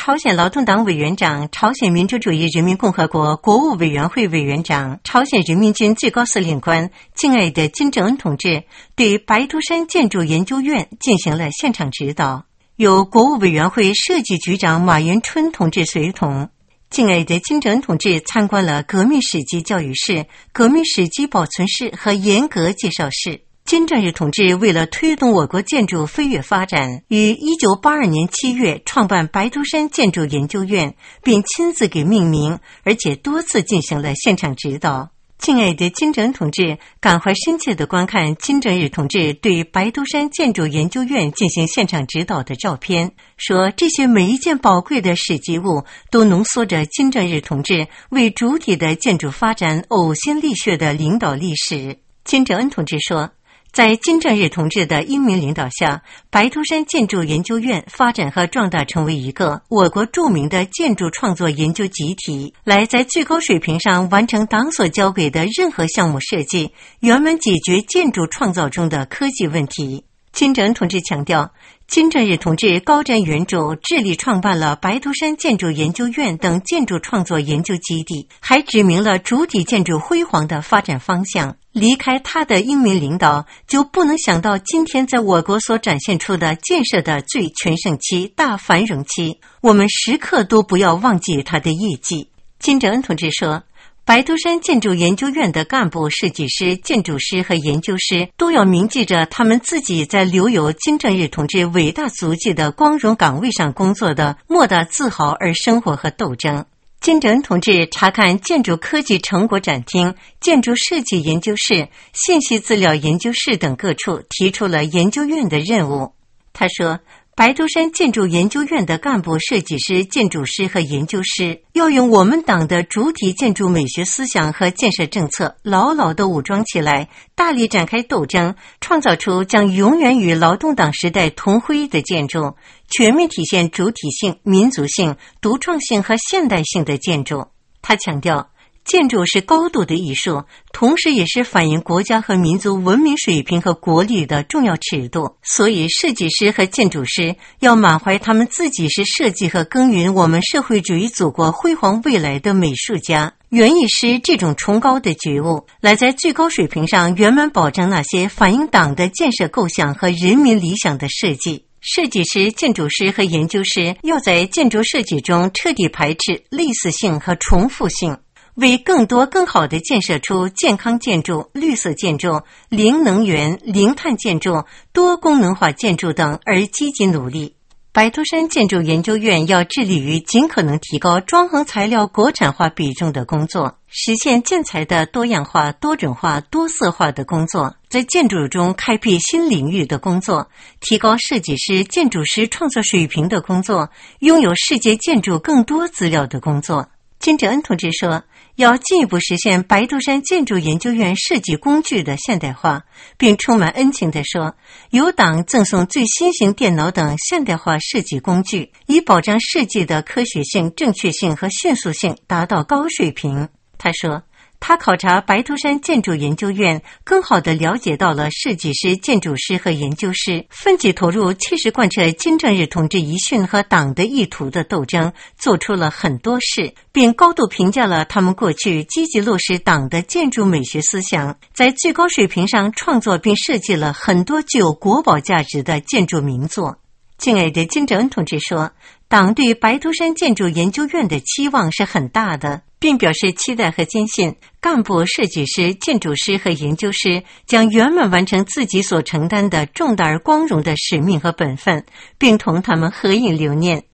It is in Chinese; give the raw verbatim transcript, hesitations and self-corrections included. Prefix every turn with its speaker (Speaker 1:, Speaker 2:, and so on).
Speaker 1: 朝鲜劳动党委员长、朝鲜民主主义人民共和国国务委员会委员长、朝鲜人民军最高司令官敬爱的金正恩同志对白图山建筑研究院进行了现场指导，由国务委员会设计局长马迎春同志随同。敬爱的金正恩同志参观了革命史迹教育室、革命史迹保存室和严格介绍室。金正日同志为了推动我国建筑飞跃发展，于一九八二年七月创办白图山建筑研究院，并亲自给命名，而且多次进行了现场指导。敬爱的金正恩同志感怀深切地观看金正日同志对白图山建筑研究院进行现场指导的照片，说这些每一件宝贵的史迹物都浓缩着金正日同志为主体的建筑发展呕心沥血的领导历史。金正恩同志说，在金正日同志的英明领导下，白图山建筑研究院发展和壮大成为一个我国著名的建筑创作研究集体，来在最高水平上完成党所交给的任何项目设计，圆满解决建筑创造中的科技问题。金正恩同志强调，金正日同志高瞻远瞩，致力创办了白图山建筑研究院等建筑创作研究基地，还指明了主体建筑辉煌的发展方向。离开他的英明领导，就不能想到今天在我国所展现出的建设的最全盛期、大繁荣期。我们时刻都不要忘记他的业绩。金正恩同志说，白图山建筑研究院的干部、设计师、建筑师和研究师都要铭记着他们自己在留有金正日同志伟大足迹的光荣岗位上工作的莫大自豪而生活和斗争。金正恩同志查看建筑科技成果展厅、建筑设计研究室、信息资料研究室等各处，提出了研究院的任务。他说，白图山建筑研究院的干部、设计师、建筑师和研究师要用我们党的主体建筑美学思想和建设政策牢牢地武装起来，大力展开斗争，创造出将永远与劳动党时代同辉的建筑，全面体现主体性、民族性、独创性和现代性的建筑。他强调，建筑是高度的艺术，同时也是反映国家和民族文明水平和国力的重要尺度。所以设计师和建筑师要满怀他们自己是设计和耕耘我们社会主义祖国辉煌未来的美术家，原意是这种崇高的觉悟，来在最高水平上圆满保证那些反映党的建设构想和人民理想的设计。设计师、建筑师和研究师要在建筑设计中彻底排斥类似性和重复性，为更多更好地建设出健康建筑、绿色建筑、零能源、零碳建筑、多功能化建筑等而积极努力。白图山建筑研究院要致力于尽可能提高装潢材料国产化比重的工作，实现建材的多样化、多种化、多色化的工作，在建筑中开辟新领域的工作，提高设计师、建筑师创作水平的工作，拥有世界建筑更多资料的工作。金正恩同志说，要进一步实现白图山建筑研究院设计工具的现代化，并充满恩情地说，由党赠送最新型电脑等现代化设计工具，以保障设计的科学性、正确性和迅速性达到高水平。他说，他考察白图山建筑研究院，更好地了解到了设计师、建筑师和研究师奋起投入、切实贯彻金正日同志遗训和党的意图的斗争，做出了很多事，并高度评价了他们过去积极落实党的建筑美学思想，在最高水平上创作并设计了很多具有国宝价值的建筑名作。敬爱的金正恩同志说，党对白图山建筑研究院的期望是很大的，并表示期待和坚信干部、设计师、建筑师和研究师将圆满完成自己所承担的重大而光荣的使命和本分，并同他们合影留念。